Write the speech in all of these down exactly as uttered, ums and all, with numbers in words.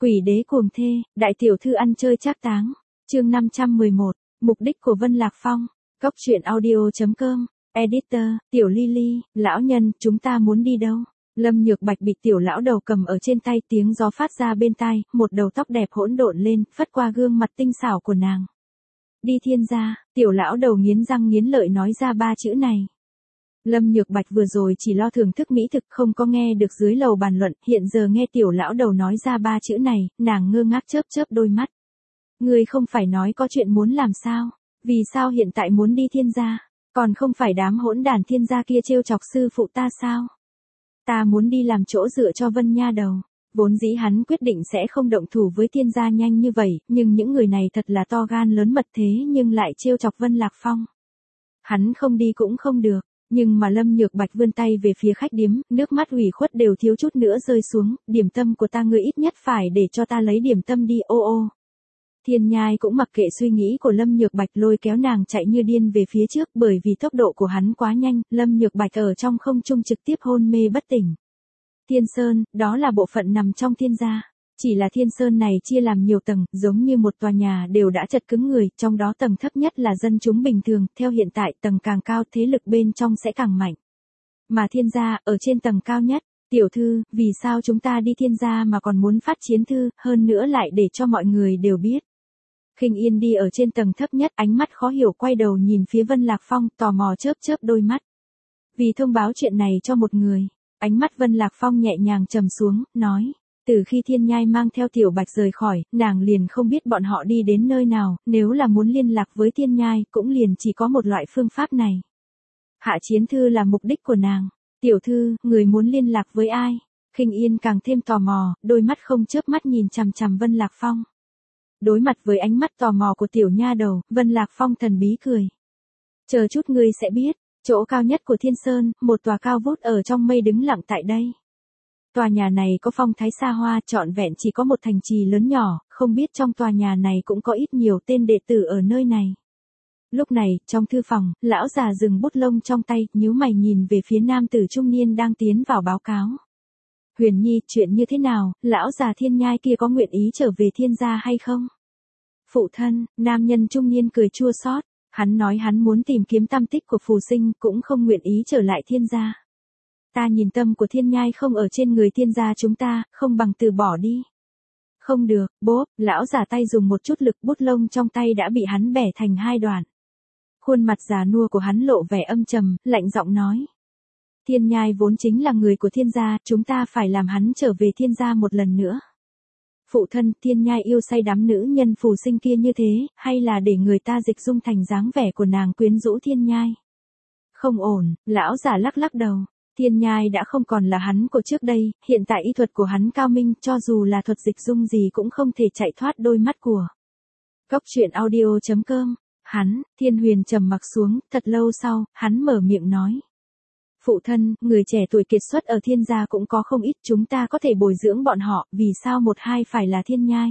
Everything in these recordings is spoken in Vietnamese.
Quỷ đế cuồng thê, đại tiểu thư ăn chơi trác táng. Chương năm trăm mười một, mục đích của Vân Lạc Phong. Góc truyện audio.com. Editor, Tiểu Lily, lão nhân, chúng ta muốn đi đâu? Lâm Nhược Bạch bị tiểu lão đầu cầm ở trên tay, tiếng gió phát ra bên tai, một đầu tóc đẹp hỗn độn lên, phất qua gương mặt tinh xảo của nàng. Đi thiên gia, tiểu lão đầu nghiến răng nghiến lợi nói ra ba chữ này. Lâm Nhược Bạch vừa rồi chỉ lo thưởng thức mỹ thực, không có nghe được dưới lầu bàn luận, hiện giờ nghe tiểu lão đầu nói ra ba chữ này, nàng ngơ ngác chớp chớp đôi mắt. Ngươi không phải nói có chuyện muốn làm sao? Vì sao hiện tại muốn đi thiên gia? Còn không phải đám hỗn đản thiên gia kia trêu chọc sư phụ ta sao? Ta muốn đi làm chỗ dựa cho Vân nha đầu. Vốn dĩ hắn quyết định sẽ không động thủ với thiên gia nhanh như vậy, nhưng những người này thật là to gan lớn mật thế nhưng lại trêu chọc Vân Lạc Phong. Hắn không đi cũng không được. Nhưng mà Lâm Nhược Bạch vươn tay về phía khách điếm, nước mắt ủy khuất đều thiếu chút nữa rơi xuống, điểm tâm của ta ngươi ít nhất phải để cho ta lấy điểm tâm đi ô ô. Thiên Nhai cũng mặc kệ suy nghĩ của Lâm Nhược Bạch, lôi kéo nàng chạy như điên về phía trước, bởi vì tốc độ của hắn quá nhanh, Lâm Nhược Bạch ở trong không trung trực tiếp hôn mê bất tỉnh. Thiên Sơn, đó là bộ phận nằm trong thiên gia. Chỉ là Thiên Sơn này chia làm nhiều tầng, giống như một tòa nhà đều đã chật cứng người, trong đó tầng thấp nhất là dân chúng bình thường, theo hiện tại tầng càng cao thế lực bên trong sẽ càng mạnh. Mà thiên gia, ở trên tầng cao nhất, tiểu thư, vì sao chúng ta đi thiên gia mà còn muốn phát chiến thư, hơn nữa lại để cho mọi người đều biết. Khinh Yên đi ở trên tầng thấp nhất, ánh mắt khó hiểu quay đầu nhìn phía Vân Lạc Phong, tò mò chớp chớp đôi mắt. Vì thông báo chuyện này cho một người, ánh mắt Vân Lạc Phong nhẹ nhàng trầm xuống, nói. Từ khi Thiên Nhai mang theo Tiểu Bạch rời khỏi, nàng liền không biết bọn họ đi đến nơi nào, nếu là muốn liên lạc với Thiên Nhai, cũng liền chỉ có một loại phương pháp này. Hạ chiến thư là mục đích của nàng. Tiểu thư, người muốn liên lạc với ai? Khinh Yên càng thêm tò mò, đôi mắt không chớp mắt nhìn chằm chằm Vân Lạc Phong. Đối mặt với ánh mắt tò mò của tiểu nha đầu, Vân Lạc Phong thần bí cười. Chờ chút ngươi sẽ biết, chỗ cao nhất của Thiên Sơn, một tòa cao vút ở trong mây đứng lặng tại đây. Tòa nhà này có phong thái xa hoa, trọn vẹn chỉ có một thành trì lớn nhỏ, không biết trong tòa nhà này cũng có ít nhiều tên đệ tử ở nơi này. Lúc này, trong thư phòng, lão già dừng bút lông trong tay, nhíu mày nhìn về phía nam tử trung niên đang tiến vào báo cáo. Huyền Nhi, chuyện như thế nào, lão già Thiên Nhai kia có nguyện ý trở về thiên gia hay không? Phụ thân, nam nhân trung niên cười chua xót, hắn nói hắn muốn tìm kiếm tăm tích của phù sinh, cũng không nguyện ý trở lại thiên gia. Ta nhìn tâm của Thiên Nhai không ở trên người thiên gia chúng ta, không bằng từ bỏ đi. Không được, bốp, lão già tay dùng một chút lực, bút lông trong tay đã bị hắn bẻ thành hai đoạn. Khuôn mặt già nua của hắn lộ vẻ âm trầm, lạnh giọng nói. Thiên Nhai vốn chính là người của thiên gia, chúng ta phải làm hắn trở về thiên gia một lần nữa. Phụ thân, Thiên Nhai yêu say đắm nữ nhân phù sinh kia như thế, hay là để người ta dịch dung thành dáng vẻ của nàng quyến rũ Thiên Nhai? Không ổn, lão già lắc lắc đầu. Thiên Nhai đã không còn là hắn của trước đây, hiện tại y thuật của hắn cao minh, cho dù là thuật dịch dung gì cũng không thể chạy thoát đôi mắt của. Góc truyện audio.com. Hắn, Thiên Huyền trầm mặc xuống, thật lâu sau, hắn mở miệng nói. Phụ thân, người trẻ tuổi kiệt xuất ở thiên gia cũng có không ít, chúng ta có thể bồi dưỡng bọn họ, vì sao một hai phải là Thiên Nhai?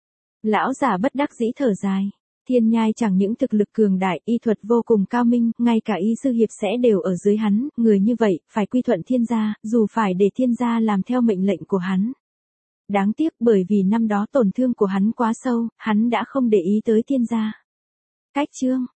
Lão già bất đắc dĩ thở dài. Thiên Nhai chẳng những thực lực cường đại, y thuật vô cùng cao minh, ngay cả y sư hiệp sẽ đều ở dưới hắn, người như vậy, phải quy thuận thiên gia, dù phải để thiên gia làm theo mệnh lệnh của hắn. Đáng tiếc bởi vì năm đó tổn thương của hắn quá sâu, hắn đã không để ý tới thiên gia. Cách chương,